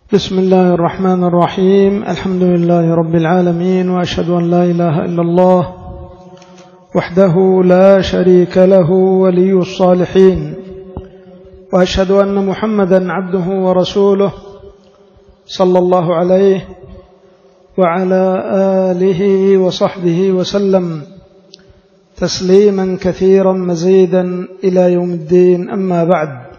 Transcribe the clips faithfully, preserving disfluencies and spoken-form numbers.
بسم الله الرحمن الرحيم. الحمد لله رب العالمين، وأشهد أن لا إله إلا الله وحده لا شريك له ولي الصالحين، وأشهد أن محمدا عبده ورسوله صلى الله عليه وعلى آله وصحبه وسلم تسليما كثيرا مزيدا إلى يوم الدين. أما بعد،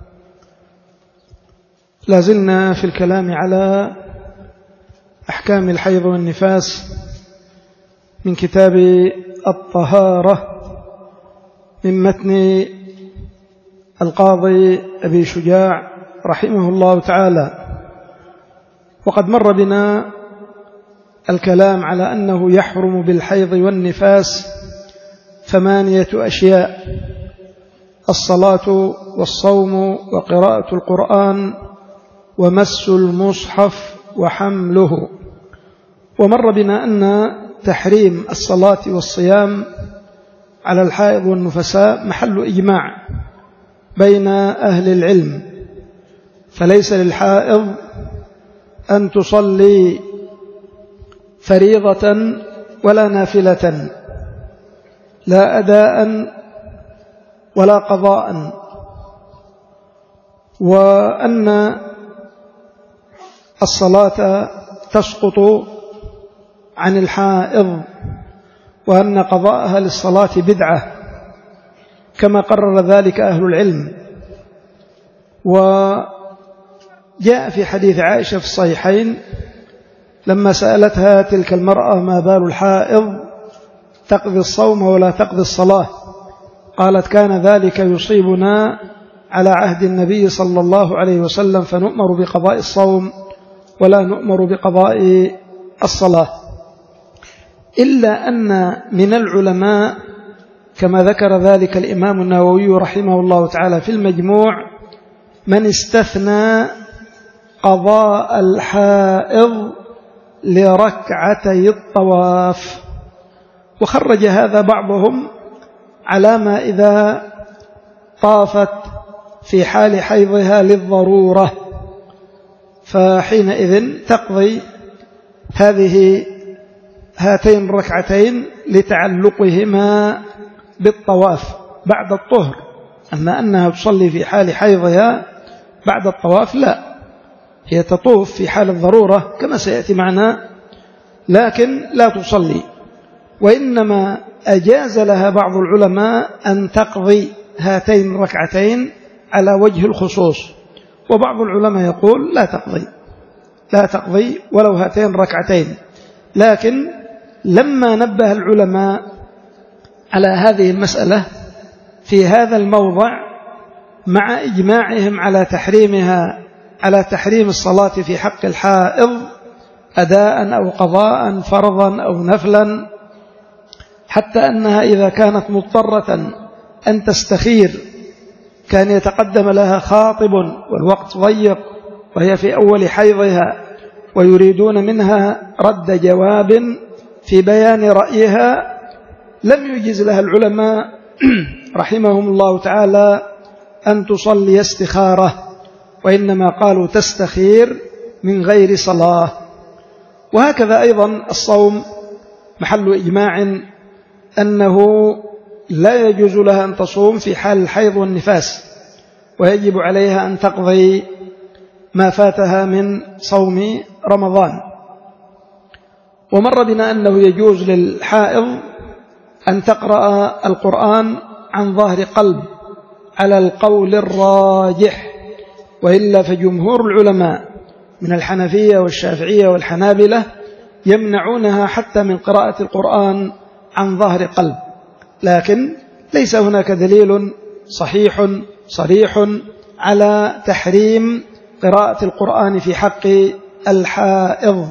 لازلنا في الكلام على أحكام الحيض والنفاس من كتاب الطهارة من متن القاضي أبي شجاع رحمه الله تعالى. وقد مر بنا الكلام على أنه يحرم بالحيض والنفاس ثمانية أشياء: الصلاة والصوم وقراءة القرآن ومس المصحف وحمله. ومر بنا أن تحريم الصلاة والصيام على الحائض والنفساء محل إجماع بين أهل العلم، فليس للحائض أن تصلي فريضة ولا نافلة، لا أداء ولا قضاء، وأن الصلاة تسقط عن الحائض، وأن قضاءها للصلاة بدعة كما قرر ذلك أهل العلم. وجاء في حديث عائشة في الصحيحين لما سألتها تلك المرأة: ما بال الحائض تقضي الصوم ولا تقضي الصلاة؟ قالت: كان ذلك يصيبنا على عهد النبي صلى الله عليه وسلم، فنؤمر بقضاء الصوم ولا نؤمر بقضاء الصلاة. إلا أن من العلماء كما ذكر ذلك الإمام النووي رحمه الله تعالى في المجموع من استثنى قضاء الحائض لركعتي الطواف، وخرج هذا بعضهم على ما إذا طافت في حال حيضها للضرورة، فحينئذ تقضي هذه هاتين الركعتين لتعلقهما بالطواف بعد الطهر. أما أنها تصلي في حال حيضها بعد الطواف لا، هي تطوف في حال الضرورة كما سيأتي معنا، لكن لا تصلي. وإنما أجاز لها بعض العلماء أن تقضي هاتين الركعتين على وجه الخصوص، وبعض العلماء يقول لا تقضي لا تقضي ولو هاتين ركعتين. لكن لما نبه العلماء على هذه المسألة في هذا الموضع مع إجماعهم على تحريمها على تحريم الصلاة في حق الحائض أداء أو قضاء، فرضا أو نفلا، حتى أنها إذا كانت مضطرة أن تستخير كان يتقدم لها خاطب والوقت ضيق وهي في أول حيضها ويريدون منها رد جواب في بيان رأيها، لم يجز لها العلماء رحمهم الله تعالى أن تصلي استخارة، وإنما قالوا تستخير من غير صلاة. وهكذا أيضا الصوم محل إجماع أنه لا يجوز لها أن تصوم في حال الحيض والنفاس، ويجب عليها أن تقضي ما فاتها من صوم رمضان. ومر بنا أنه يجوز للحائض أن تقرأ القرآن عن ظهر قلب على القول الراجح، وإلا فجمهور العلماء من الحنفية والشافعية والحنابلة يمنعونها حتى من قراءة القرآن عن ظهر قلب. لكن ليس هناك دليل صحيح صريح على تحريم قراءة القرآن في حق الحائض،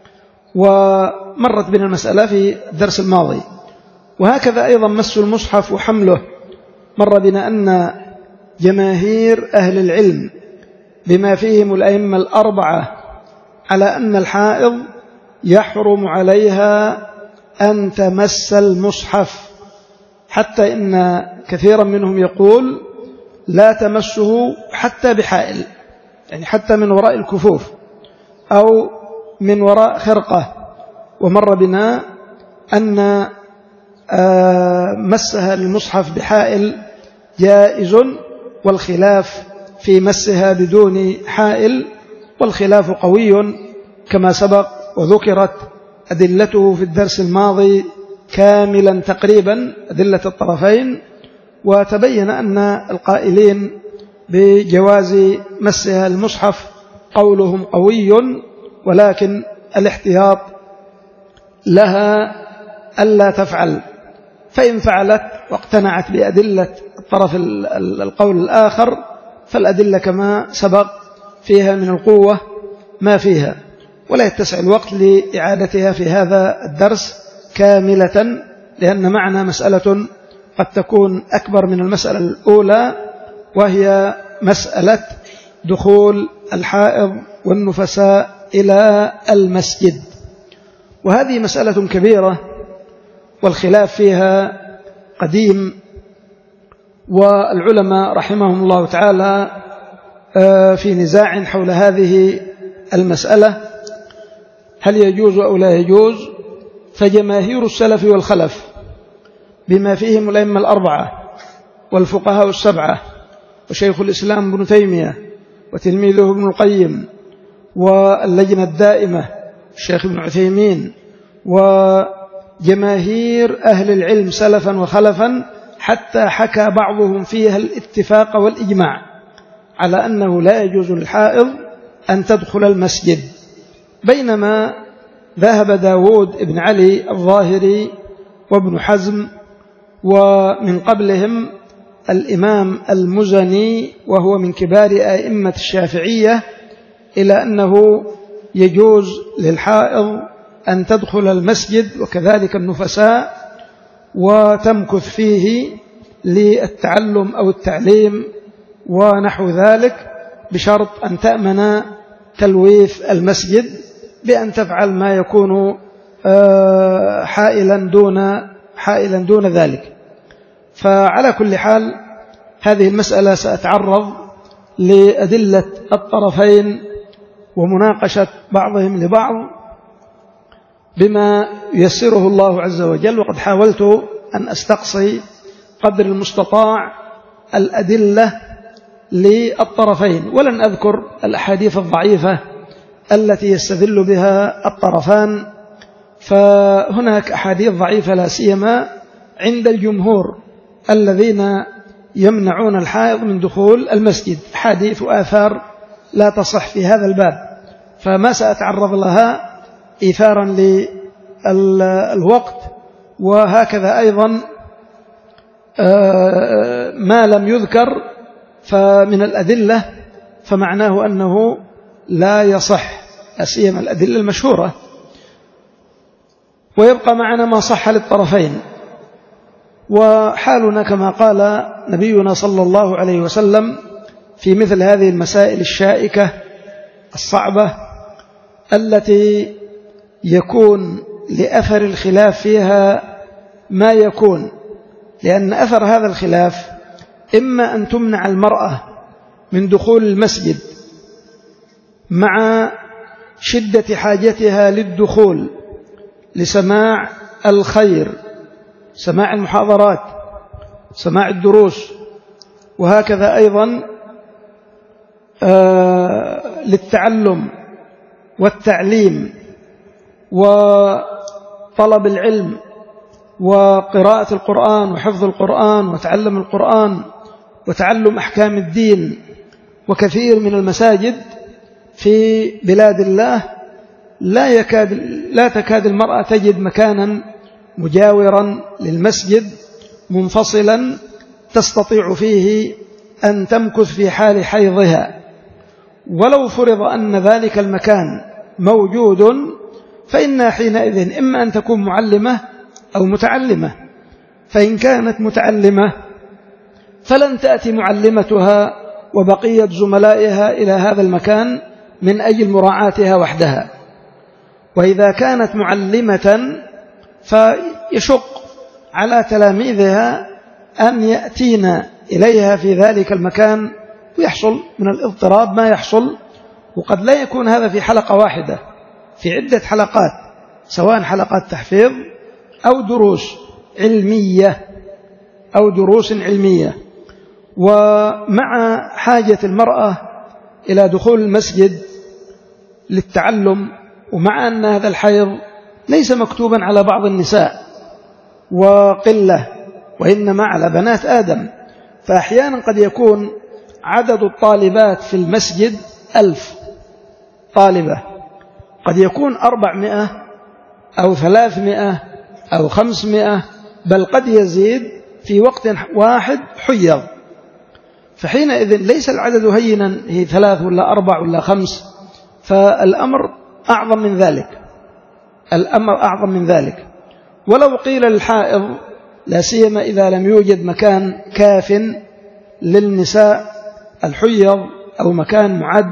ومرت بنا المسألة في الدرس الماضي. وهكذا أيضا مس المصحف وحمله، مر بنا أن جماهير أهل العلم بما فيهم الأئمة الأربعة على أن الحائض يحرم عليها أن تمس المصحف، حتى إن كثيرا منهم يقول لا تمسه حتى بحائل، يعني حتى من وراء الكفوف أو من وراء خرقة. ومر بنا أن مسها للمصحف بحائل جائز، والخلاف في مسها بدون حائل، والخلاف قوي كما سبق، وذكرت أدلته في الدرس الماضي كاملا تقريبا، أدلة الطرفين، وتبين أن القائلين بجواز مسها المصحف قولهم قوي، ولكن الاحتياط لها ألا تفعل، فإن فعلت واقتنعت بأدلة الطرف القول الآخر فالأدلة كما سبق فيها من القوة ما فيها، ولا يتسع الوقت لإعادتها في هذا الدرس كاملة، لأن معنا مسألة قد تكون أكبر من المسألة الأولى، وهي مسألة دخول الحائض والنفساء إلى المسجد. وهذه مسألة كبيرة والخلاف فيها قديم، والعلماء رحمهم الله تعالى في نزاع حول هذه المسألة، هل يجوز أو لا يجوز؟ فجماهير السلف والخلف بما فيهم الأئمة الأربعة والفقهاء السبعة وشيخ الإسلام ابن تيمية وتلميذه ابن القيم واللجنة الدائمة الشيخ ابن عثيمين وجماهير أهل العلم سلفا وخلفا، حتى حكى بعضهم فيها الاتفاق والإجماع على أنه لا يجوز للحائض أن تدخل المسجد، بينما ذهب داود ابن علي الظاهري وابن حزم ومن قبلهم الإمام المزني وهو من كبار أئمة الشافعية إلى أنه يجوز للحائض أن تدخل المسجد وكذلك النفساء وتمكث فيه للتعلم أو التعليم ونحو ذلك، بشرط أن تأمن تلويث المسجد بأن تفعل ما يكون حائلا دون حائلا دون ذلك. فعلى كل حال هذه المسألة سأتعرض لأدلة الطرفين ومناقشة بعضهم لبعض بما يسره الله عز وجل، وقد حاولت أن أستقصي قدر المستطاع الأدلة للطرفين، ولن أذكر الأحاديث الضعيفة التي يستدل بها الطرفان، فهناك أحاديث ضعيفة لا سيما عند الجمهور الذين يمنعون الحائض من دخول المسجد، حديث آثار لا تصح في هذا الباب، فما سأتعرض لها إيثارا للوقت. وهكذا أيضا ما لم يذكر فمن الأدلة فمعناه أنه لا يصح، أسيما الأدلة المشهورة، ويبقى معنا ما صح للطرفين. وحالنا كما قال نبينا صلى الله عليه وسلم في مثل هذه المسائل الشائكة الصعبة التي يكون لأثر الخلاف فيها ما يكون، لأن أثر هذا الخلاف إما أن تمنع المرأة من دخول المسجد مع شدة حاجتها للدخول لسماع الخير، سماع المحاضرات، سماع الدروس، وهكذا أيضا آه للتعلم والتعليم وطلب العلم وقراءة القرآن وحفظ القرآن وتعلم القرآن وتعلم أحكام الدين. وكثير من المساجد في بلاد الله لا يكاد لا تكاد المرأة تجد مكانا مجاورا للمسجد منفصلا تستطيع فيه أن تمكث في حال حيضها، ولو فرض أن ذلك المكان موجود فإنها حينئذ إما أن تكون معلمة أو متعلمة، فإن كانت متعلمة فلن تأتي معلمتها وبقية زملائها إلى هذا المكان من أجل مراعاتها وحدها، وإذا كانت معلمة فيشق على تلاميذها أن يأتين إليها في ذلك المكان، ويحصل من الاضطراب ما يحصل، وقد لا يكون هذا في حلقة واحدة، في عدة حلقات، سواء حلقات تحفيظ أو دروس علمية أو دروس علمية. ومع حاجة المرأة إلى دخول المسجد للتعلم، ومع أن هذا الحيض ليس مكتوبا على بعض النساء وقلة، وإنما على بنات آدم، فأحيانا قد يكون عدد الطالبات في المسجد ألف طالبة، قد يكون أربعمائة أو ثلاثمائة أو خمسمائة، بل قد يزيد في وقت واحد حيض. فحينئذ ليس العدد هينا، هي ثلاث ولا أربع ولا خمس، فالأمر أعظم من ذلك، الأمر أعظم من ذلك. ولو قيل للحائض، لا سيما إذا لم يوجد مكان كاف للنساء الحيض أو مكان معد،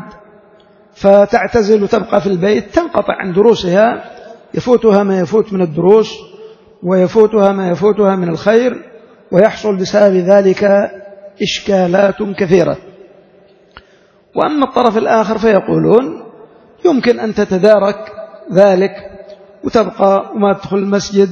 فتعتزل وتبقى في البيت، تنقطع عن دروسها، يفوتها ما يفوت من الدروس ويفوتها ما يفوتها من الخير، ويحصل بسبب ذلك إشكالات كثيرة. وأما الطرف الآخر فيقولون يمكن أن تتدارك ذلك وتبقى وما تدخل المسجد،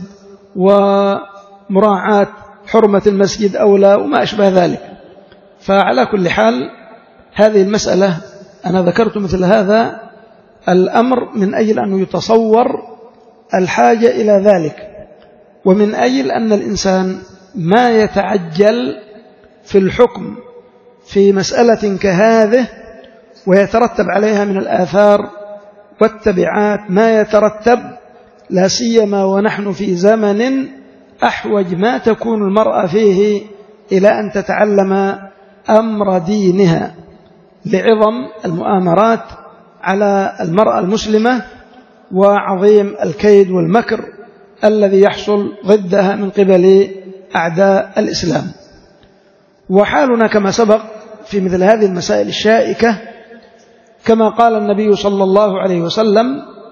ومراعاة حرمة المسجد أولى وما أشبه ذلك. فعلى كل حال هذه المسألة أنا ذكرت مثل هذا الأمر من أجل أن يتصور الحاجة إلى ذلك، ومن أجل أن الإنسان ما يتعجل في الحكم في مسألة كهذه ويترتب عليها من الآثار والتبعات ما يترتب، لا سيما ونحن في زمن أحوج ما تكون المرأة فيه إلى أن تتعلم أمر دينها، لعظم المؤامرات على المرأة المسلمة وعظيم الكيد والمكر الذي يحصل ضدها من قبل أعداء الإسلام. وحالنا كما سبق في مثل هذه المسائل الشائكة، كما قال النبي صلى الله عليه وسلم: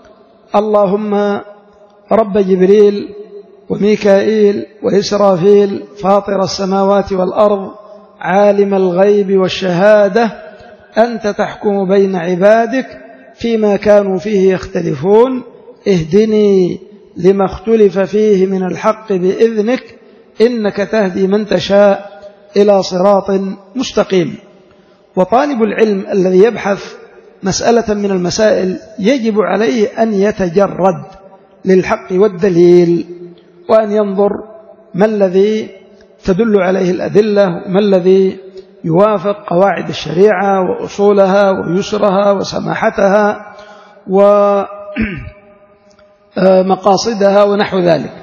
اللهم رب جبريل وميكائيل وإسرافيل فاطر السماوات والأرض عالم الغيب والشهادة، أنت تحكم بين عبادك فيما كانوا فيه يختلفون، اهدني لما اختلف فيه من الحق بإذنك، إنك تهدي من تشاء إلى صراط مستقيم. وطالب العلم الذي يبحث مسألة من المسائل يجب عليه أن يتجرد للحق والدليل، وأن ينظر ما الذي تدل عليه الأدلة، وما الذي يوافق قواعد الشريعة وأصولها ويسرها وسماحتها ومقاصدها ونحو ذلك.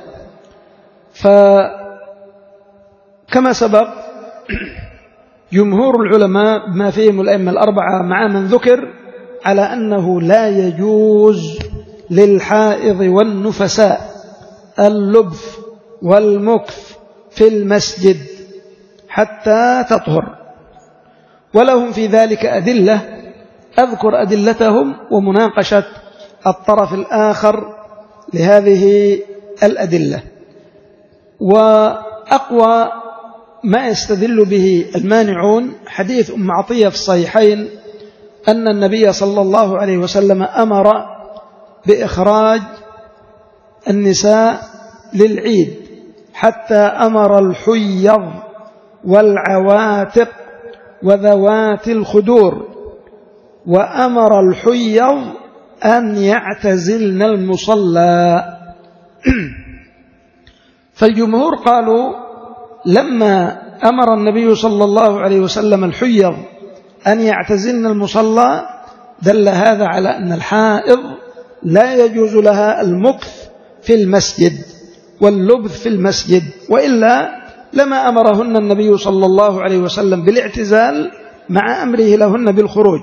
فكما سبق جمهور العلماء بما فيهم الأئمة الأربعة مع من ذكر على أنه لا يجوز للحائض والنفساء اللبث والمكث في المسجد حتى تطهر، ولهم في ذلك أدلة، أذكر أدلتهم ومناقشة الطرف الآخر لهذه الأدلة. وأقوى ما يستدل به المانعون حديث أم عطية في الصحيحين أن النبي صلى الله عليه وسلم أمر بإخراج النساء للعيد، حتى أمر الحيض والعواتق وذوات الخدور، وأمر الحيض أن يعتزلن المصلى. فالجمهور قالوا لما أمر النبي صلى الله عليه وسلم الحيض أن يعتزلن المصلى دل هذا على أن الحائض لا يجوز لها المكث في المسجد واللبث في المسجد، وإلا لما أمرهن النبي صلى الله عليه وسلم بالاعتزال مع أمره لهن بالخروج.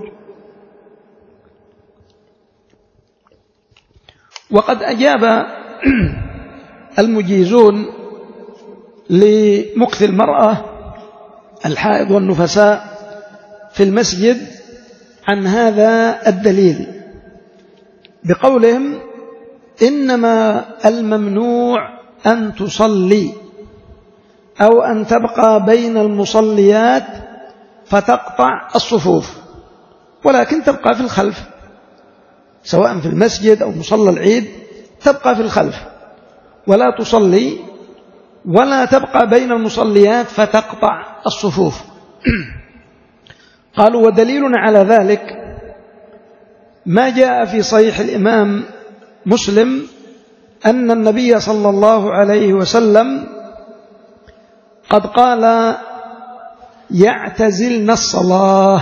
وقد أجاب المجيزون لمكث المرأة الحائض والنفساء في المسجد عن هذا الدليل بقولهم: إنما الممنوع أن تصلي أو أن تبقى بين المصليات فتقطع الصفوف، ولكن تبقى في الخلف، سواء في المسجد أو مصلى العيد تبقى في الخلف ولا تصلي ولا تبقى بين المصليات فتقطع الصفوف. قالوا ودليلنا على ذلك ما جاء في صحيح الإمام مسلم أن النبي صلى الله عليه وسلم قد قال يعتزلن الصلاة.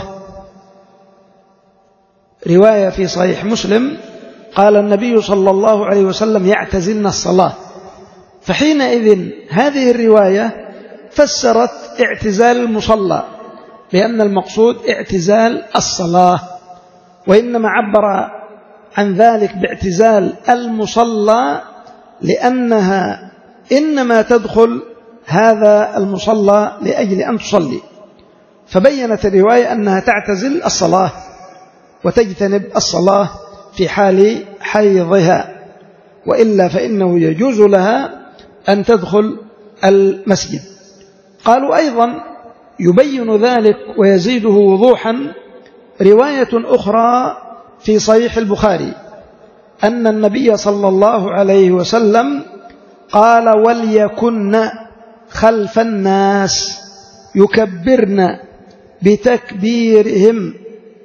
رواية في صحيح مسلم قال النبي صلى الله عليه وسلم يعتزلن الصلاة، فحينئذ هذه الرواية فسرت اعتزال المصلى لأن المقصود اعتزال الصلاة، وإنما عبر عن ذلك باعتزال المصلى لأنها إنما تدخل هذا المصلى لأجل أن تصلي، فبينت الرواية أنها تعتزل الصلاة وتجتنب الصلاة في حال حيضها، وإلا فإنه يجوز لها أن تدخل المسجد. قالوا أيضا يبين ذلك ويزيده وضوحا رواية أخرى في صحيح البخاري أن النبي صلى الله عليه وسلم قال وليكن خلف الناس يكبرن بتكبيرهم،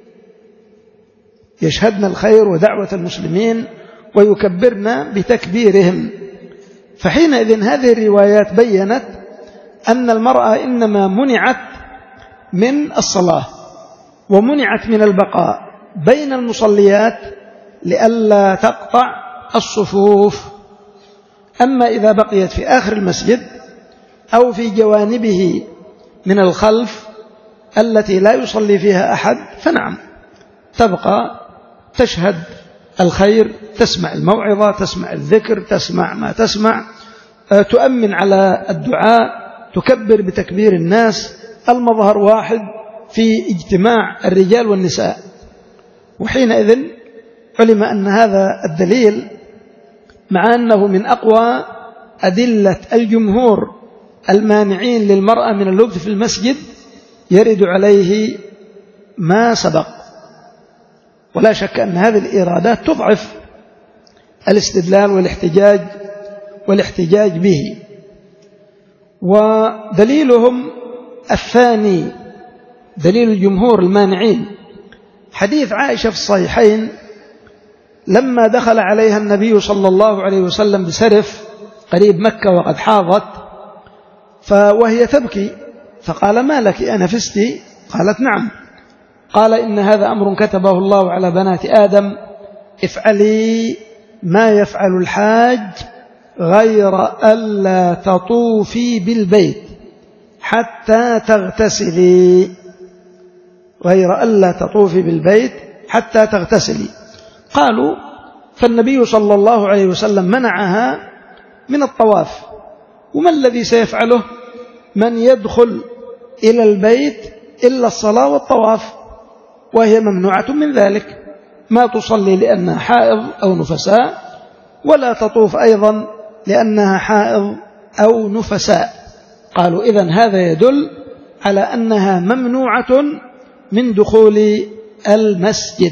يشهدن الخير ودعوة المسلمين ويكبرن بتكبيرهم. فحينئذ هذه الروايات بيّنت أن المرأة إنما منعت من الصلاة ومنعت من البقاء بين المصليات لئلا تقطع الصفوف. أما إذا بقيت في آخر المسجد أو في جوانبه من الخلف التي لا يصلي فيها أحد فنعم تبقى تشهد الخير، تسمع الموعظة، تسمع الذكر، تسمع ما تسمع، تؤمن على الدعاء، تكبر بتكبير الناس، المظهر واحد في اجتماع الرجال والنساء. وحينئذ علم أن هذا الدليل مع أنه من أقوى أدلة الجمهور المانعين للمرأة من اللبث في المسجد يرد عليه ما سبق، ولا شك أن هذه الإرادات تضعف الاستدلال والاحتجاج والاحتجاج به. ودليلهم الثاني دليل الجمهور المانعين حديث عائشة في الصحيحين لما دخل عليها النبي صلى الله عليه وسلم بسرف قريب مكة وقد حاضت وهي تبكي، فقال ما لك أنفستي؟ قالت نعم. قال إن هذا أمر كتبه الله على بنات آدم، افعلي ما يفعل الحاج غير ألا تطوفي بالبيت حتى تغتسلي، غير ألا تطوفي بالبيت حتى تغتسلي. قالوا فالنبي صلى الله عليه وسلم منعها من الطواف، وما الذي سيفعله من يدخل إلى البيت إلا الصلاة والطواف، وهي ممنوعة من ذلك، ما تصلي لأنها حائض أو نفساء، ولا تطوف أيضا لأنها حائض أو نفساء. قالوا إذن هذا يدل على أنها ممنوعة من دخول المسجد.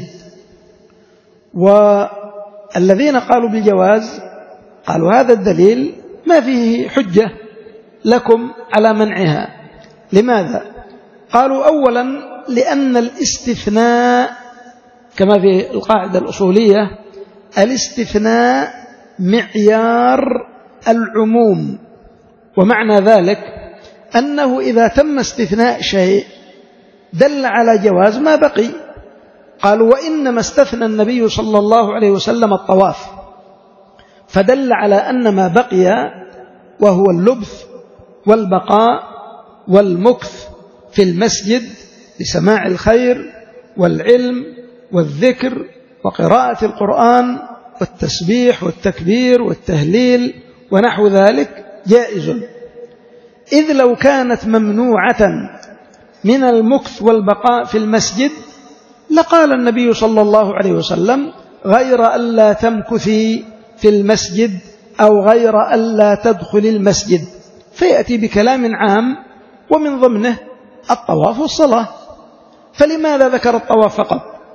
والذين قالوا بالجواز قالوا هذا الدليل ما فيه حجة لكم على منعها. لماذا؟ قالوا أولا لأن الاستثناء كما في القاعدة الأصولية الاستثناء معيار العموم، ومعنى ذلك أنه إذا تم استثناء شيء دل على جواز ما بقي. قالوا وإنما استثنى النبي صلى الله عليه وسلم الطواف، فدل على أن ما بقي وهو اللبث والبقاء والمكث في المسجد لسماع الخير والعلم والذكر وقراءة القرآن والتسبيح والتكبير والتهليل ونحو ذلك جائز. إذ لو كانت ممنوعة من المكث والبقاء في المسجد لقال النبي صلى الله عليه وسلم غير ألا تمكثي في المسجد أو غير ألا تدخل المسجد، فيأتي بكلام عام ومن ضمنه الطواف والصلاة. فلماذا ذكر الطواف فقط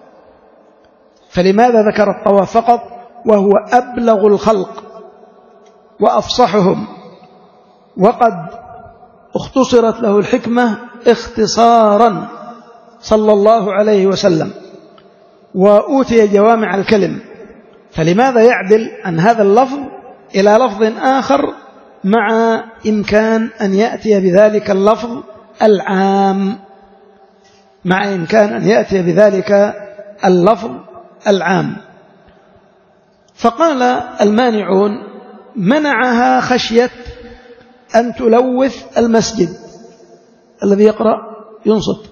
فلماذا ذكر الطواف فقط وهو أبلغ الخلق وأفصحهم، وقد اختصرت له الحكمة اختصارا صلى الله عليه وسلم، وأوتي جوامع الكلم، فلماذا يعدل عن هذا اللفظ إلى لفظ آخر مع إمكان أن يأتي بذلك اللفظ العام مع إمكان أن يأتي بذلك اللفظ العام. فقال المانعون: منعها خشية أن تلوث المسجد. الذي يقرأ ينصت.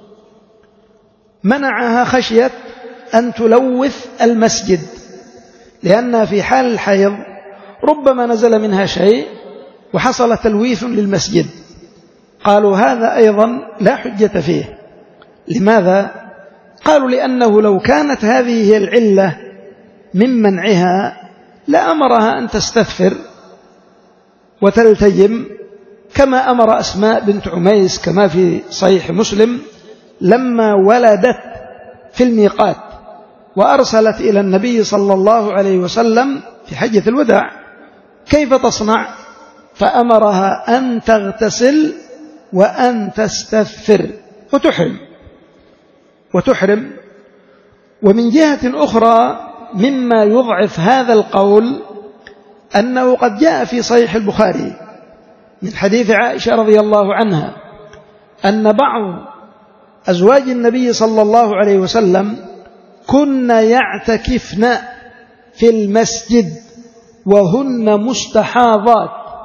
منعها خشية أن تلوث المسجد، لأن في حال الحيض ربما نزل منها شيء وحصل تلويث للمسجد. قالوا هذا أيضا لا حجة فيه. لماذا؟ قالوا لأنه لو كانت هذه هي العلة من منعها لأمرها أن تستثفر وتلتجم، كما أمر أسماء بنت عميس كما في صحيح مسلم لما ولدت في الميقات وأرسلت إلى النبي صلى الله عليه وسلم في حجة الوداع كيف تصنع، فأمرها أن تغتسل وأن تستثفر وتحرم وتحرم ومن جهة أخرى مما يضعف هذا القول أنه قد جاء في صحيح البخاري من حديث عائشة رضي الله عنها أن بعض أزواج النبي صلى الله عليه وسلم كن يعتكفن في المسجد وهن مستحاضات،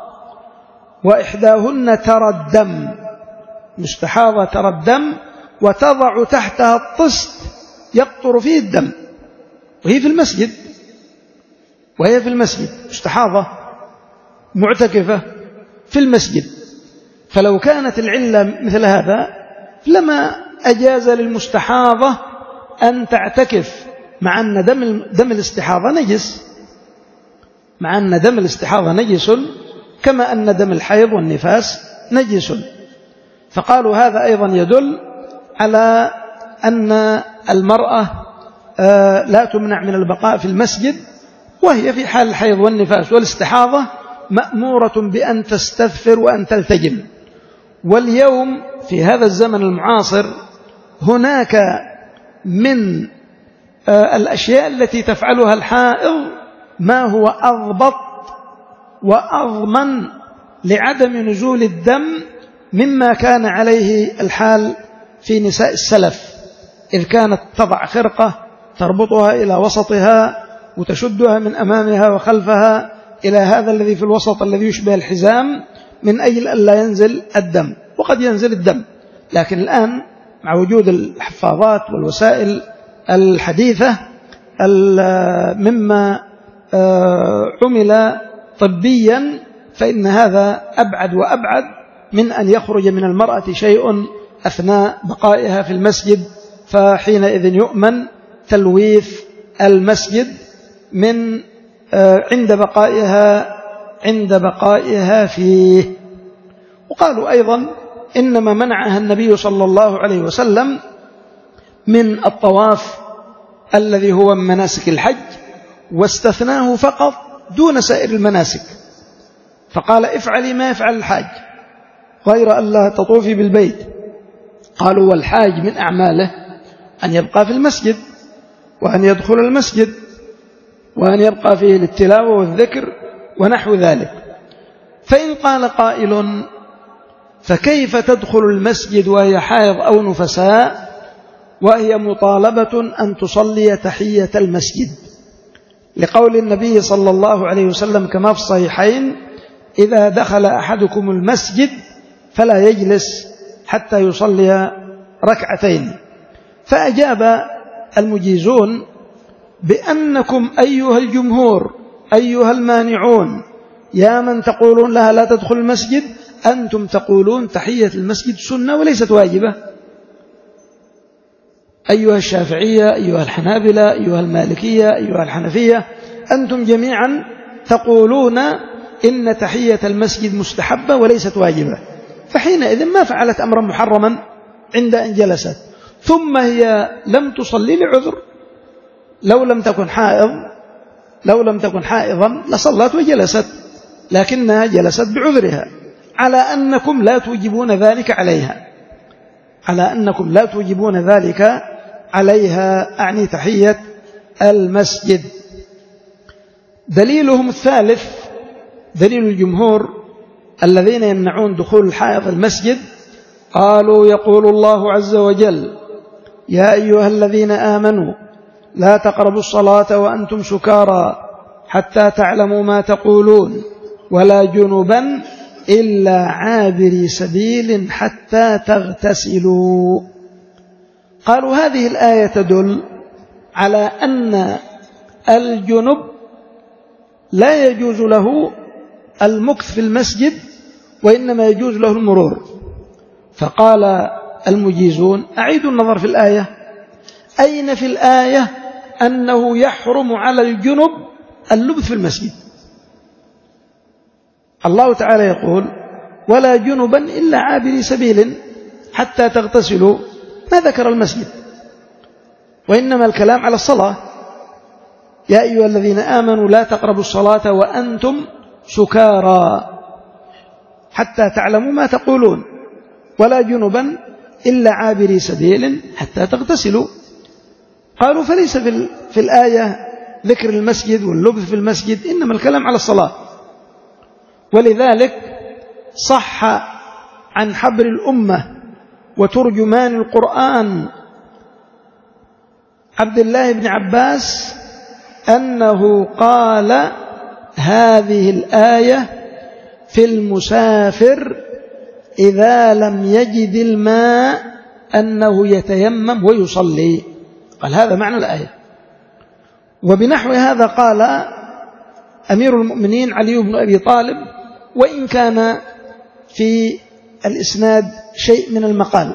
وإحداهن ترى الدم، مستحاضة ترى الدم وتضع تحتها الطست يقطر فيه الدم، وهي في المسجد وهي في المسجد مستحاضة معتكفة في المسجد. فلو كانت العلة مثل هذا لما أجاز للمستحاضة أن تعتكف، مع أن دم دم الاستحاضة نجس، مع أن دم الاستحاضة نجس كما أن دم الحيض والنفاس نجس. فقالوا هذا أيضا يدل على أن المرأة لا تمنع من البقاء في المسجد وهي في حال الحيض والنفاس والاستحاضة مأمورة بأن تستثفر وأن تلتجم. واليوم في هذا الزمن المعاصر هناك من الأشياء التي تفعلها الحائض ما هو أضبط وأضمن لعدم نزول الدم مما كان عليه الحال في نساء السلف، إذ كانت تضع خرقة تربطها إلى وسطها وتشدها من أمامها وخلفها إلى هذا الذي في الوسط الذي يشبه الحزام من أجل أن لا ينزل الدم، وقد ينزل الدم. لكن الآن مع وجود الحفاظات والوسائل الحديثة مما عمل طبيا فإن هذا أبعد وأبعد من أن يخرج من المرأة شيء أثناء بقائها في المسجد، فحينئذ يؤمن تلويث المسجد من عند بقائها عند بقائها فيه. وقالوا أيضا إنما منعها النبي صلى الله عليه وسلم من الطواف الذي هو من مناسك الحج، واستثناه فقط دون سائر المناسك، فقال افعلي ما يفعل الحاج غير أن لا تطوفي بالبيت. قالوا والحاج من أعماله أن يبقى في المسجد وأن يدخل المسجد وأن يبقى فيه للتلاوة والذكر ونحو ذلك. فإن قال قائل فكيف تدخل المسجد وهي حائض أو نفساء وهي مطالبة أن تصلي تحية المسجد، لقول النبي صلى الله عليه وسلم كما في الصحيحين إذا دخل أحدكم المسجد فلا يجلس حتى يصلي ركعتين. فأجاب المجيزون بأنكم أيها الجمهور أيها المانعون يا من تقولون لها لا تدخل المسجد، أنتم تقولون تحية المسجد سنة وليست واجبة. أيها الشافعية أيها الحنابلة أيها المالكية أيها الحنفية، أنتم جميعا تقولون إن تحية المسجد مستحبة وليست واجبة، فحينئذ ما فعلت أمرا محرما عند أن جلست، ثم هي لم تصلي لعذر، لو لم تكن حائض لو لم تكن حائضا لصلت وجلست، لكنها جلست بعذرها، على أنكم لا توجبون ذلك عليها على أنكم لا توجبون ذلك عليها أعني تحية المسجد. دليلهم الثالث دليل الجمهور الذين يمنعون دخول الحائض المسجد، قالوا يقول الله عز وجل: يا أيها الذين آمنوا لا تقربوا الصلاة وأنتم سكارى حتى تعلموا ما تقولون ولا جنبا إلا عابري سبيل حتى تغتسلوا. قالوا هذه الآية تدل على أن الجنب لا يجوز له المكث في المسجد، وإنما يجوز له المرور. فقال المجيزون: أعيدوا النظر في الآية، أين في الآية أنه يحرم على الجنب اللبث في المسجد؟ الله تعالى يقول: ولا جنبا إلا عابري سبيل حتى تغتسلوا، ما ذكر المسجد، وإنما الكلام على الصلاة. يا أيها الذين آمنوا لا تقربوا الصلاة وأنتم سكارى حتى تعلموا ما تقولون ولا جنبا إلا عابري سبيل حتى تغتسلوا. قالوا فليس في الآية ذكر المسجد واللبث في المسجد، إنما الكلام على الصلاة. ولذلك صح عن حبر الأمة وترجمان القرآن عبد الله بن عباس أنه قال: هذه الآية في المسافر إذا لم يجد الماء أنه يتيمم ويصلي. قال هذا معنى الآية. وبنحو هذا قال أمير المؤمنين علي بن أبي طالب، وإن كان في الإسناد شيء من المقال.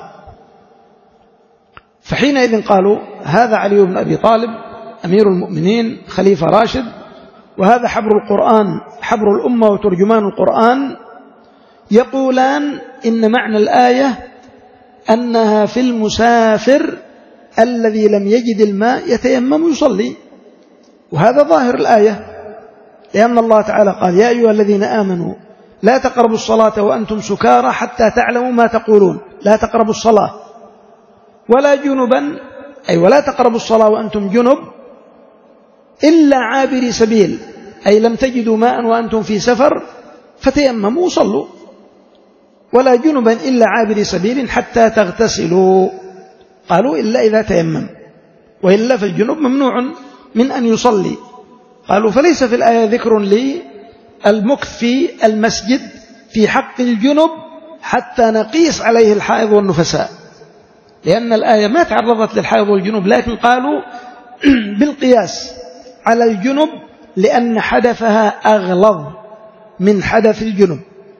فحينئذ قالوا هذا علي بن أبي طالب أمير المؤمنين خليفة راشد، وهذا حبر القرآن حبر الأمة وترجمان القرآن، يقولان إن معنى الآية أنها في المسافر الذي لم يجد الماء يتيمم ويصلي. وهذا ظاهر الآية، لأن الله تعالى قال: يا أيها الذين آمنوا لا تقربوا الصلاة وأنتم سكارى حتى تعلموا ما تقولون. لا تقربوا الصلاة ولا جنبا، أي ولا تقربوا الصلاة وأنتم جنب إلا عابري سبيل، أي لم تجدوا ماء وأنتم في سفر فتيمموا وصلوا. ولا جنبا إلا عابري سبيل حتى تغتسلوا. قالوا إلا إذا تيمم، وإلا فالجنب ممنوع من أن يصلي. قالوا فليس في الآية ذكر للمكث في المسجد في حق الجنب حتى نقيس عليه الحائض والنفساء، لأن الآية ما تعرضت للحائض والجنب، لكن قالوا بالقياس على الجنب لأن حدثها أغلظ من حدث الجنب.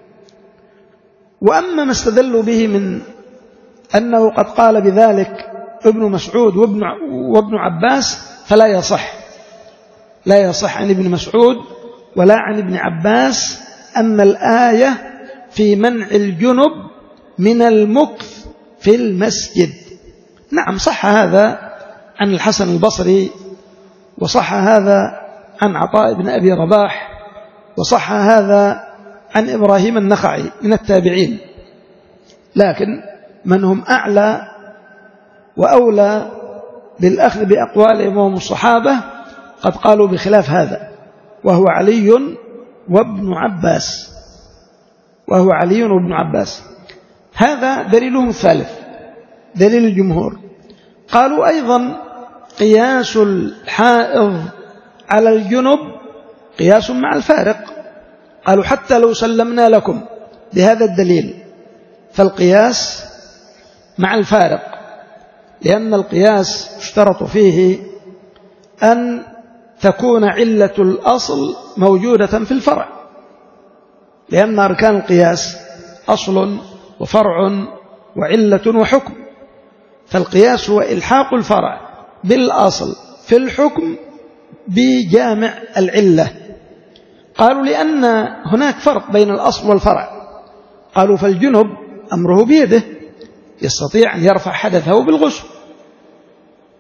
وأما ما استدلوا به من أنه قد قال بذلك ابن مسعود وابن, وابن عباس فلا يصح لا يصح عن ابن مسعود ولا عن ابن عباس أن الآية في منع الجنب من المكث في المسجد. نعم صح هذا عن الحسن البصري، وصح هذا عن عطاء بن أبي رباح، وصح هذا عن إبراهيم النخعي من التابعين، لكن من هم أعلى وأولى بالأخذ بأقوالهم وهم الصحابة قد قالوا بخلاف هذا، وهو علي وابن عباس وهو علي وابن عباس. هذا دليلهم الثالث، دليل الجمهور. قالوا أيضا قياس الحائض على الجنب قياس مع الفارق. قالوا حتى لو سلمنا لكم بهذا الدليل فالقياس مع الفارق، لأن القياس اشترط فيه أن تكون علة الأصل موجودة في الفرع، لأن أركان القياس أصل وفرع وعلة وحكم، فالقياس هو إلحاق الفرع بالأصل في الحكم بجامع العلة. قالوا لأن هناك فرق بين الأصل والفرع. قالوا فالجنب أمره بيده، يستطيع أن يرفع حدثه بالغسل،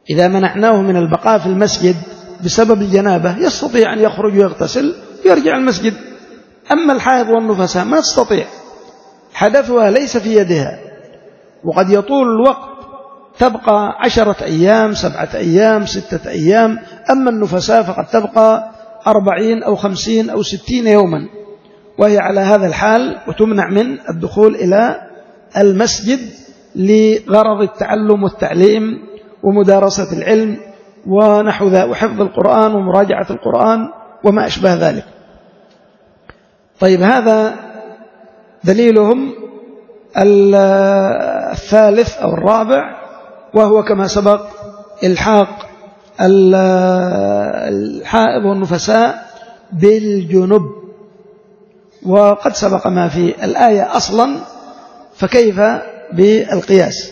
إذا منعناه من البقاء في المسجد بسبب الجنابة يستطيع أن يخرج ويغتسل ويرجع المسجد. أما الحائض والنفساء ما تستطيع، حدثها ليس في يدها، وقد يطول الوقت، تبقى عشرة أيام، سبعة أيام، ستة أيام. أما النفساء فقد تبقى أربعين أو خمسين أو ستين يوما، وهي على هذا الحال، وتمنع من الدخول إلى المسجد لغرض التعلم والتعليم ومدارسة العلم ونحو ذا، وحفظ القرآن ومراجعة القرآن وما أشبه ذلك. طيب، هذا دليلهم الثالث أو الرابع، وهو كما سبق الحاق الحائض والنفساء بالجنب، وقد سبق ما في الآية أصلا، فكيف بالقياس؟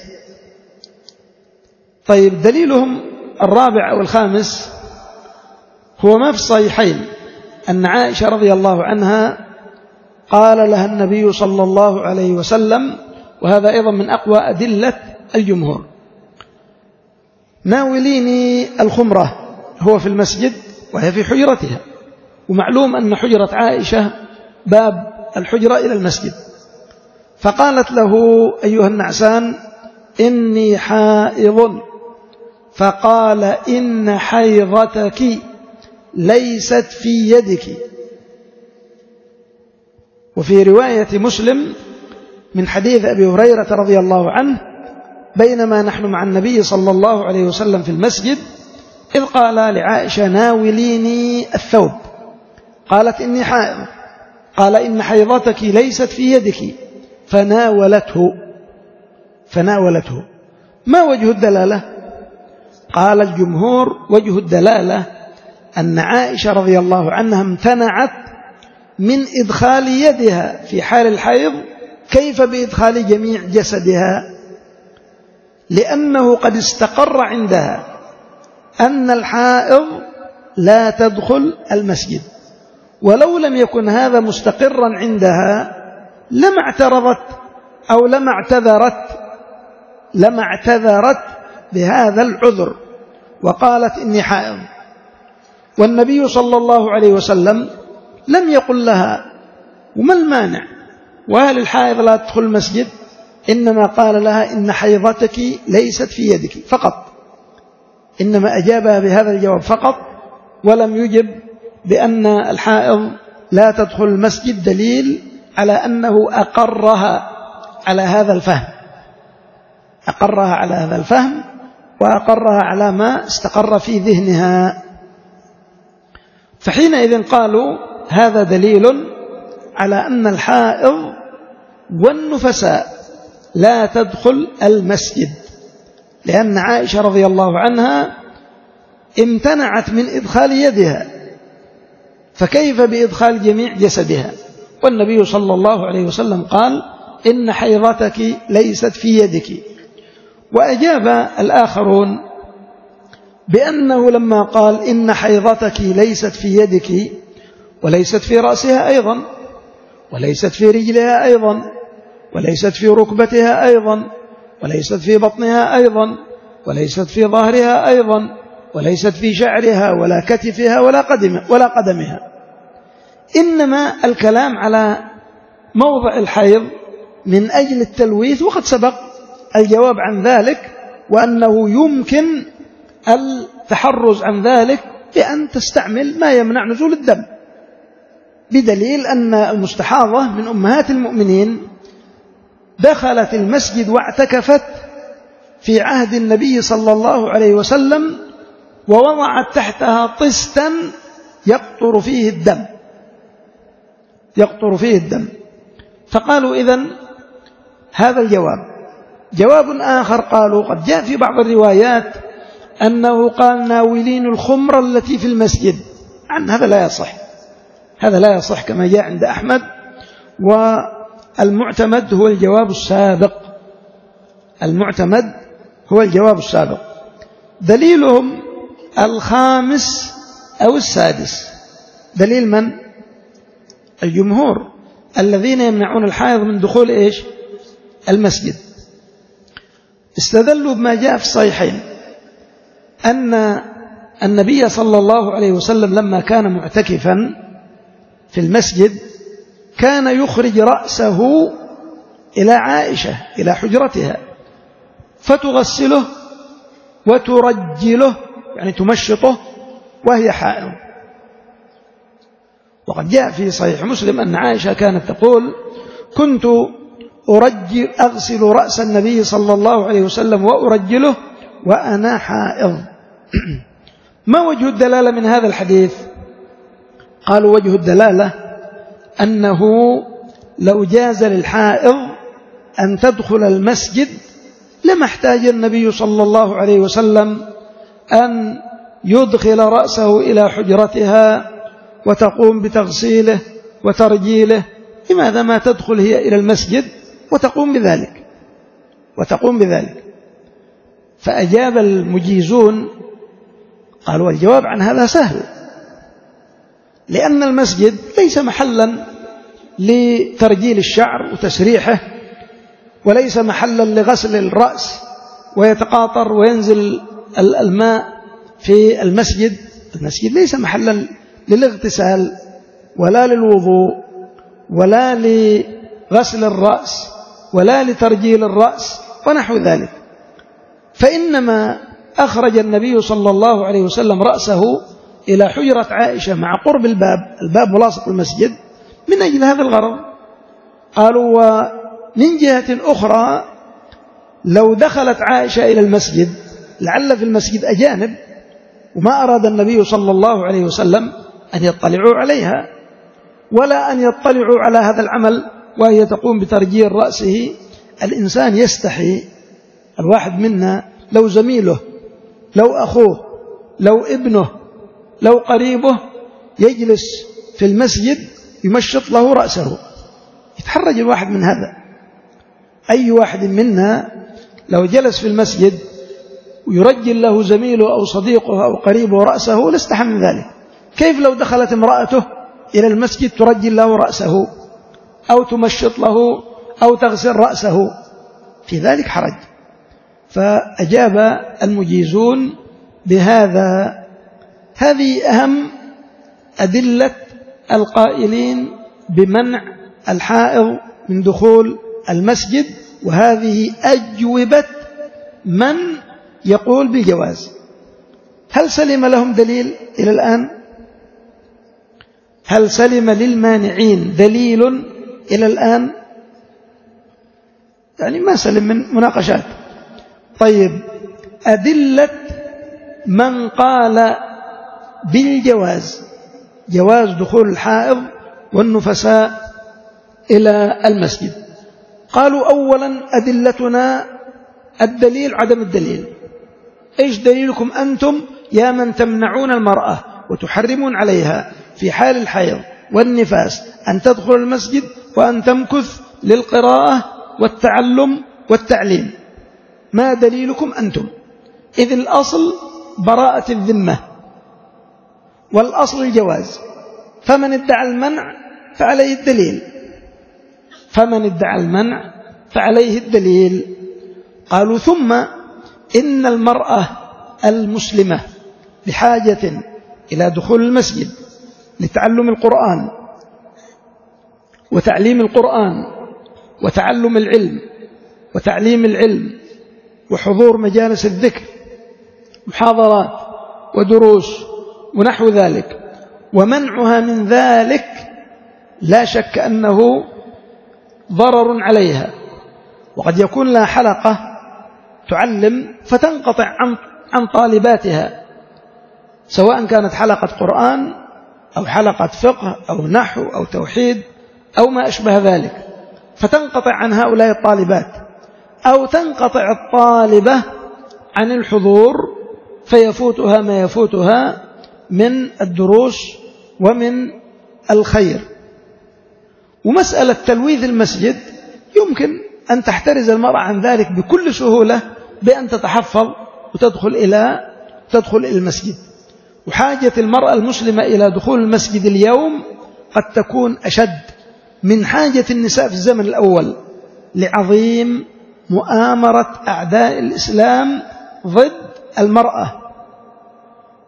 طيب، دليلهم الرابع أو الخامس هو ما في الصحيحين أن عائشة رضي الله عنها قال لها النبي صلى الله عليه وسلم، وهذا أيضا من أقوى أدلة الجمهور: ناوليني الخمرة، هو في المسجد وهي في حجرتها، ومعلوم أن حجرة عائشة باب الحجرة إلى المسجد. فقالت له: أيها النعسان إني حائض. فقال: إن حيضتك ليست في يدك. وفي رواية مسلم من حديث أبي هريرة رضي الله عنه: بينما نحن مع النبي صلى الله عليه وسلم في المسجد إذ قال لعائشة: ناوليني الثوب. قالت: إني حائض. قال: إن حيضتك ليست في يدك. فناولته فناولته ما وجه الدلالة؟ قال الجمهور: وجه الدلالة أن عائشة رضي الله عنها امتنعت من إدخال يدها في حال الحيض، كيف بإدخال جميع جسدها؟ لأنه قد استقر عندها أن الحائض لا تدخل المسجد، ولو لم يكن هذا مستقرا عندها لما اعترضت أو لما اعتذرت لما اعتذرت بهذا العذر وقالت: إني حائض. والنبي صلى الله عليه وسلم لم يقل لها: وما المانع، وهل الحائض لا تدخل المسجد؟ إنما قال لها: إن حيضتك ليست في يدك فقط. إنما أجابها بهذا الجواب فقط، ولم يجب بأن الحائض لا تدخل المسجد، دليل على أنه أقرها على هذا الفهم أقرها على هذا الفهم وأقرها على ما استقر في ذهنها. فحينئذ قالوا: هذا دليل على أن الحائض والنفساء لا تدخل المسجد، لأن عائشة رضي الله عنها امتنعت من إدخال يدها، فكيف بإدخال جميع جسدها؟ والنبي صلى الله عليه وسلم قال: إن حيضتك ليست في يدك. وأجاب الآخرون بأنه لما قال: إن حيضتك ليست في يدك، وليست في رأسها أيضا، وليست في رجلها أيضا، وليست في ركبتها أيضا، وليست في بطنها أيضا، وليست في ظهرها أيضا، وليست في شعرها ولا كتفها ولا قدم ولا قدمها. إنما الكلام على موضع الحيض من أجل التلويث، وقد سبق الجواب عن ذلك، وأنه يمكن التحرز عن ذلك بأن تستعمل ما يمنع نزول الدم، بدليل أن المستحاضة من أمهات المؤمنين دخلت المسجد واعتكفت في عهد النبي صلى الله عليه وسلم، ووضعت تحتها طستا يقطر فيه الدم يقطر فيه الدم فقالوا: إذن هذا الجواب. جواب آخر قالوا: قد جاء في بعض الروايات أنه قال: ناولين الخمر التي في المسجد. عن هذا لا يصح هذا لا يصح كما جاء عند أحمد، والمعتمد هو الجواب السابق المعتمد هو الجواب السابق. دليلهم الخامس أو السادس دليل من؟ الجمهور الذين يمنعون الحائض من دخول إيش؟ المسجد. استدلوا بما جاء في الصحيحين أن النبي صلى الله عليه وسلم لما كان معتكفا في المسجد كان يخرج رأسه إلى عائشة إلى حجرتها فتغسله وترجله يعني تمشطه وهي حائض. وقد جاء في صحيح مسلم أن عائشة كانت تقول كنت أرجل أغسل رأس النبي صلى الله عليه وسلم وأرجله وأنا حائض. ما وجه الدلالة من هذا الحديث؟ قالوا وجه الدلالة أنه لو جاز للحائض أن تدخل المسجد لما احتاج النبي صلى الله عليه وسلم أن يدخل رأسه إلى حجرتها وتقوم بتغسيله وترجيله. لماذا ما تدخل هي إلى المسجد وتقوم بذلك وتقوم بذلك فأجاب المجيزون قالوا الجواب عن هذا سهل، لأن المسجد ليس محلا لترجيل الشعر وتسريحه، وليس محلا لغسل الرأس ويتقاطر وينزل الماء في المسجد. المسجد ليس محلا للاغتسال ولا للوضوء ولا لغسل الرأس ولا لترجيل الرأس ونحو ذلك. فإنما أخرج النبي صلى الله عليه وسلم رأسه إلى حجرة عائشة مع قرب الباب، الباب ملاصق المسجد، من أجل هذا الغرض. قالوا ومن جهة أخرى لو دخلت عائشة إلى المسجد لعل في المسجد أجانب وما أراد النبي صلى الله عليه وسلم أن يطلعوا عليها ولا أن يطلعوا على هذا العمل وهي تقوم بترجيل رأسه. الإنسان يستحي، الواحد منا لو زميله لو أخوه لو ابنه لو قريبه يجلس في المسجد يمشط له رأسه، يتحرج الواحد من هذا. أي واحد منا لو جلس في المسجد ويرجل له زميله أو صديقه أو قريبه رأسه لاستحى من ذلك. كيف لو دخلت امرأته إلى المسجد ترجل له رأسه أو تمشط له أو تغسل رأسه؟ في ذلك حرج. فأجاب المجيزون بهذا. هذه أهم أدلة القائلين بمنع الحائض من دخول المسجد، وهذه أجوبة من يقول بالجواز. هل سلم لهم دليل إلى الآن؟ هل سلم للمانعين دليل إلى الآن؟ يعني ما سلم من مناقشات. طيب، أدلة من قال بالجواز، جواز دخول الحائض والنفساء إلى المسجد. قالوا أولا أدلتنا الدليل عدم الدليل. إيش دليلكم أنتم يا من تمنعون المرأة وتحرمون عليها في حال الحيض والنفاس أن تدخل المسجد وأن تمكث للقراءة والتعلم والتعليم؟ ما دليلكم أنتم؟ إذ الأصل براءة الذمة والأصل الجواز، فمن ادعى المنع فعليه الدليل فمن ادعى المنع فعليه الدليل. قالوا ثم إن المرأة المسلمة بحاجة إلى دخول المسجد لتعلم القرآن وتعليم القرآن وتعلم العلم وتعليم العلم وحضور مجالس الذكر محاضرات ودروس ونحو ذلك، ومنعها من ذلك لا شك أنه ضرر عليها. وقد يكون لها حلقة تعلم فتنقطع عن عن طالباتها، سواء كانت حلقة قرآن أو حلقة فقه أو نحو أو توحيد أو ما أشبه ذلك، فتنقطع عن هؤلاء الطالبات، أو تنقطع الطالبة عن الحضور فيفوتها ما يفوتها من الدروس ومن الخير. ومسألة تلويث المسجد يمكن أن تحترز المرأة عن ذلك بكل سهولة بأن تتحفظ وتدخل إلى تدخل إلى المسجد. وحاجة المرأة المسلمة إلى دخول المسجد اليوم قد تكون أشد من حاجة النساء في الزمن الأول، لعظيم مؤامرة أعداء الإسلام ضد المرأة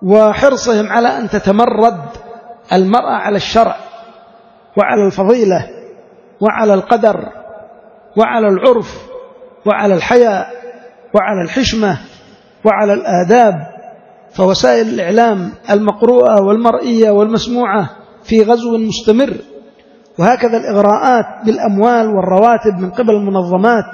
وحرصهم على أن تتمرد المرأة على الشرع وعلى الفضيلة وعلى القدر وعلى العرف وعلى الحياء وعلى الحشمة وعلى الآداب. فوسائل الإعلام المقروءة والمرئية والمسموعة في غزو مستمر، وهكذا الإغراءات بالأموال والرواتب من قبل المنظمات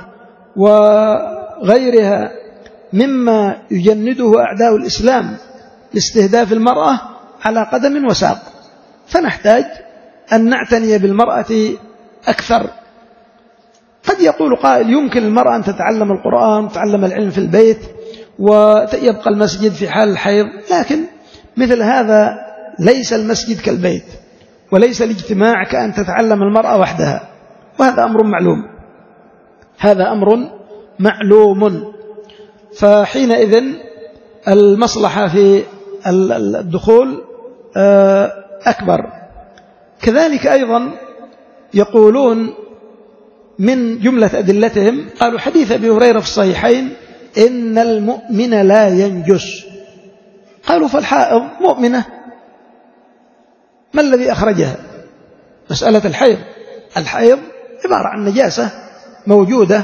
وغيرها مما يجنده أعداء الإسلام لاستهداف المرأة على قدم وساق. فنحتاج أن نعتني بالمرأة أكثر. قد يقول قائل يمكن المرأة أن تتعلم القرآن وتتعلم العلم في البيت ويبقى المسجد في حال الحيض، لكن مثل هذا ليس المسجد كالبيت، وليس الاجتماع كأن تتعلم المرأة وحدها، وهذا أمر معلوم، هذا أمر معلوم. فحينئذ المصلحة في الدخول أكبر. كذلك أيضا يقولون من جملة أدلتهم، قالوا حديث أبي هريرة في الصحيحين إن المؤمن لا ينجس. قالوا فالحائض مؤمنة، ما الذي أخرجها؟ مسألة الحيض. الحيض عبارة عن نجاسة موجودة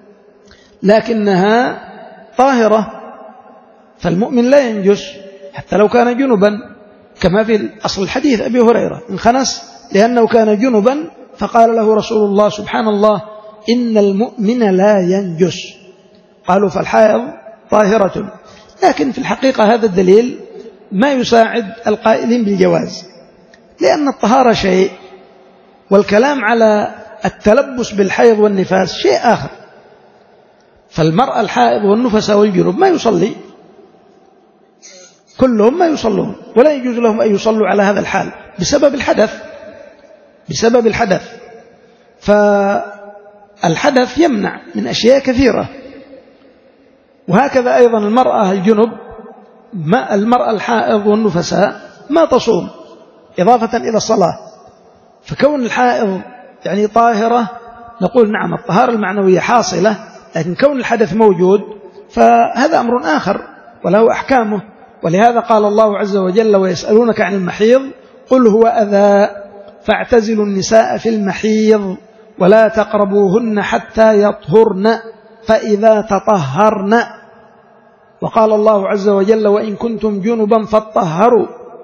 لكنها طاهرة، فالمؤمن لا ينجس حتى لو كان جنبا، كما في أصل الحديث أبي هريرة انخنس لأنه كان جنبا فقال له رسول الله سبحان الله إن المؤمن لا ينجس. قالوا فالحائض طاهرة. لكن في الحقيقة هذا الدليل ما يساعد القائلين بالجواز، لأن الطهارة شيء والكلام على التلبس بالحيض والنفاس شيء آخر. فالمرأة الحائض والنفس والجنوب ما يصلي، كلهم ما يصلون، ولا يجوز لهم أن يصلوا على هذا الحال بسبب الحدث بسبب الحدث فالحدث يمنع من أشياء كثيرة. وهكذا أيضا المرأة الجنب، ما المرأة الحائض والنفساء ما تصوم إضافة إلى الصلاة. فكون الحائض يعني طاهرة نقول نعم الطهارة المعنوية حاصلة، لكن كون الحدث موجود فهذا أمر آخر وله أحكامه. ولهذا قال الله عز وجل ويسألونك عن المحيض قل هو أذى فاعتزلوا النساء في المحيض ولا تقربوهن حتى يطهرن فإذا تطهرن. وقال الله عز وجل وإن كنتم جنبا فاطهروا.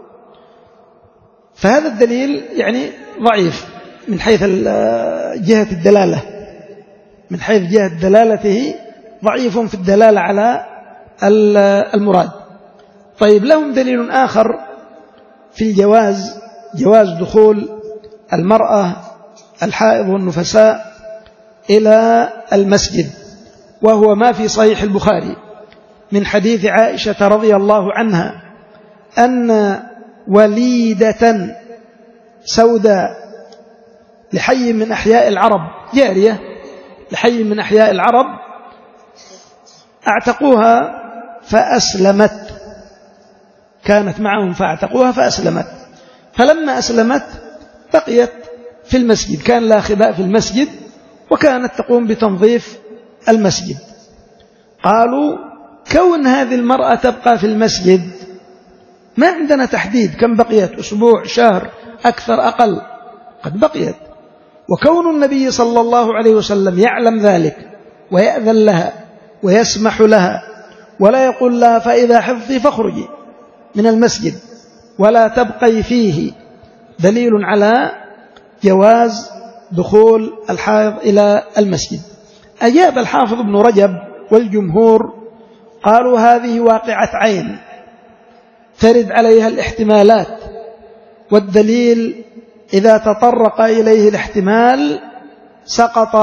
فهذا الدليل يعني ضعيف من حيث جهة الدلالة، من حيث جهة دلالته ضعيف في الدلالة على المراد. طيب لهم دليل آخر في الجواز، جواز دخول المرأة الحائض والنفساء إلى المسجد، وهو ما في صحيح البخاري من حديث عائشة رضي الله عنها أن وليدة سوداء لحي من أحياء العرب، جارية لحي من أحياء العرب، اعتقوها فأسلمت، كانت معهم فاعتقوها فأسلمت. فلما أسلمت بقيت في المسجد، كان لها خباء في المسجد وكانت تقوم بتنظيف المسجد. قالوا كون هذه المرأة تبقى في المسجد ما عندنا تحديد كم بقيت، أسبوع، شهر، أكثر، أقل، قد بقيت. وكون النبي صلى الله عليه وسلم يعلم ذلك ويأذن لها ويسمح لها ولا يقول لها فإذا حفظي فاخرجي من المسجد ولا تبقي فيه، دليل على جواز دخول الحائض إلى المسجد. أجاب الحافظ ابن رجب والجمهور قالوا هذه واقعة عين ترد عليها الاحتمالات، والدليل إذا تطرق إليه الاحتمال سقط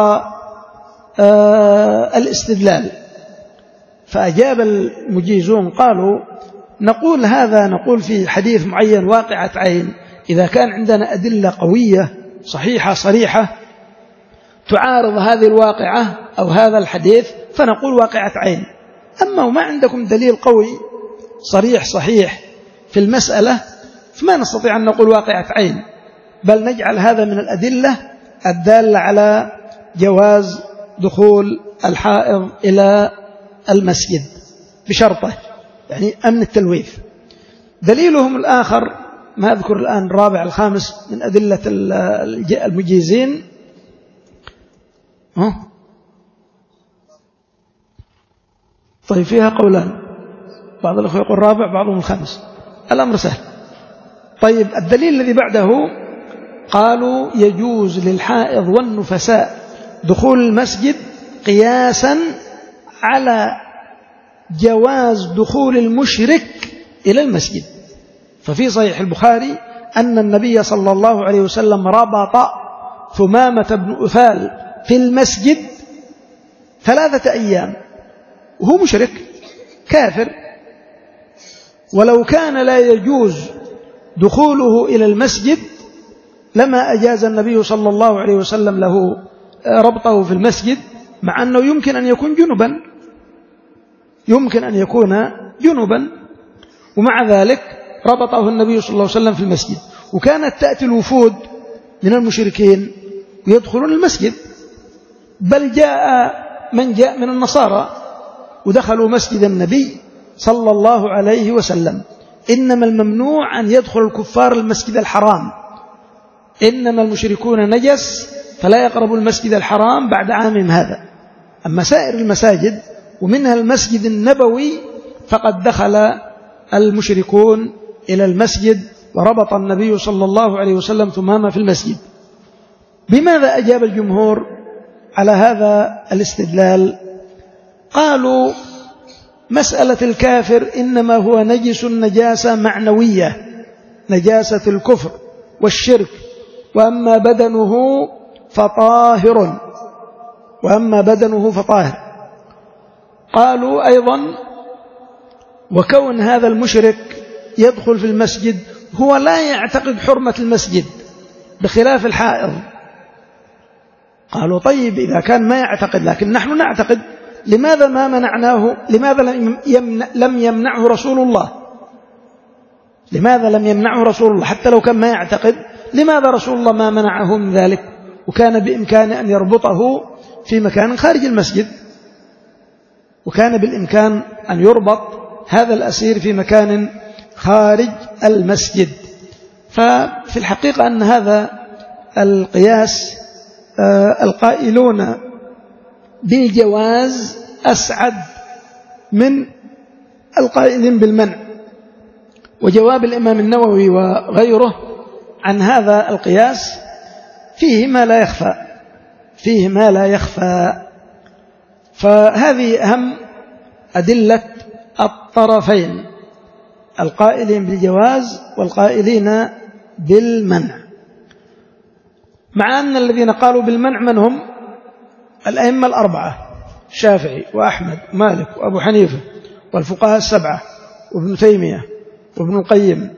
آه الاستدلال. فأجاب المجيزون قالوا نقول هذا، نقول في حديث معين واقعة عين إذا كان عندنا أدلة قوية صحيحة صريحة تعارض هذه الواقعة أو هذا الحديث فنقول واقعة عين. أما وما عندكم دليل قوي صريح صحيح في المسألة فما نستطيع أن نقول واقعة عين، بل نجعل هذا من الأدلة الدالة على جواز دخول الحائض إلى المسجد بشرطه، يعني أمن التلويث. دليلهم الآخر ما أذكر الآن الرابع الخامس من أدلة المجيزين. ها؟ طيب فيها قولان، بعض الأخوة يقول الرابع بعضهم الخامس، الأمر سهل. طيب الدليل الذي بعده قالوا يجوز للحائض والنفساء دخول المسجد قياسا على جواز دخول المشرك إلى المسجد. ففي صحيح البخاري أن النبي صلى الله عليه وسلم ربط ثمامة بن أثال في المسجد ثلاثة أيام وهو مشرك كافر، ولو كان لا يجوز دخوله إلى المسجد لما أجاز النبي صلى الله عليه وسلم له ربطه في المسجد، مع أنه يمكن أن يكون جنبا يمكن أن يكون جنبا ومع ذلك ربطه النبي صلى الله عليه وسلم في المسجد. وكانت تأتي الوفود من المشركين ويدخلون المسجد، بل جاء من جاء من النصارى ودخلوا مسجد النبي صلى الله عليه وسلم. إنما الممنوع أن يدخل الكفار المسجد الحرام، إنما المشركون نجس فلا يقربوا المسجد الحرام بعد عامهم هذا. أما سائر المساجد ومنها المسجد النبوي فقد دخل المشركون إلى المسجد وربط النبي صلى الله عليه وسلم ثمامة في المسجد. بماذا أجاب الجمهور على هذا الاستدلال؟ قالوا مسألة الكافر إنما هو نجس نجاسة معنوية، نجاسة الكفر والشرك، وأما بدنه فطاهر وأما بدنه فطاهر. قالوا أيضا وكون هذا المشرك يدخل في المسجد هو لا يعتقد حرمة المسجد بخلاف الحائض. قالوا طيب إذا كان ما يعتقد لكن نحن نعتقد، لماذا ما منعناه؟ لماذا لم يمنعه رسول الله؟ لماذا لم يمنعه رسول الله حتى لو كان ما يعتقد؟ لماذا رسول الله ما منعه من ذلك؟ وكان بإمكانه أن يربطه في مكان خارج المسجد، وكان بالإمكان أن يربط هذا الأسير في مكان خارج المسجد. ففي الحقيقة أن هذا القياس القائلون بالجواز أسعد من القائلين بالمنع. وجواب الإمام النووي وغيره عن هذا القياس فيه ما لا يخفى فيه ما لا يخفى فهذه أهم أدلة الطرفين، القائلين بالجواز والقائلين بالمنع. مع أن الذين قالوا بالمنع من هم؟ الأئمة الأربعة، الشافعي وأحمد ومالك وأبو حنيفة والفقهاء السبعة وابن تيمية وابن القيم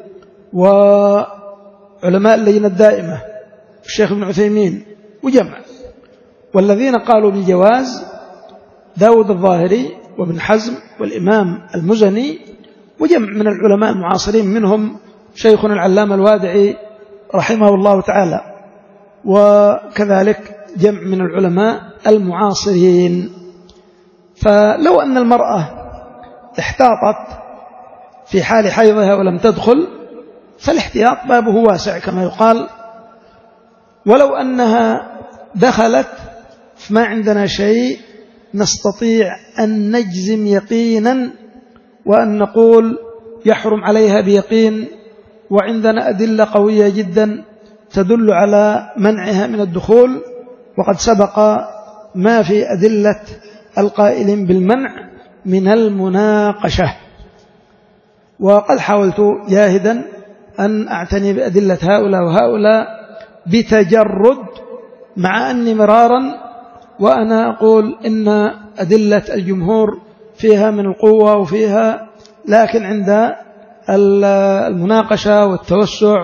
وعلماء اللجنة الدائمة الشيخ ابن عثيمين وجمع. والذين قالوا بالجواز داود الظاهري وابن حزم والإمام المزني وجمع من العلماء المعاصرين، منهم شيخنا العلامة الوادعي رحمه الله تعالى، وكذلك جمع من العلماء المعاصرين. فلو أن المرأة احتاطت في حال حيضها ولم تدخل فالاحتياط بابه واسع كما يقال، ولو أنها دخلت فما عندنا شيء نستطيع أن نجزم يقينا وأن نقول يحرم عليها بيقين، وعندنا أدلة قوية جدا تدل على منعها من الدخول، وقد سبق ما في أدلة القائلين بالمنع من المناقشة. وقد حاولت جاهدا أن أعتني بأدلة هؤلاء وهؤلاء بتجرد، مع أني مرارا وأنا أقول إن أدلة الجمهور فيها من القوة وفيها، لكن عند المناقشة والتوسع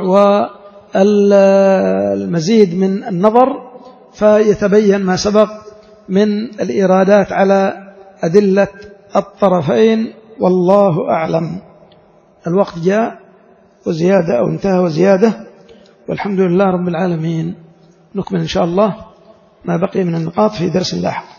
والمزيد من النظر فيتبين ما سبق من الإرادات على أدلة الطرفين، والله أعلم. الوقت جاء وزيادة أو انتهى وزيادة، والحمد لله رب العالمين. نكمل إن شاء الله ما بقي من النقاط في درس لاحق.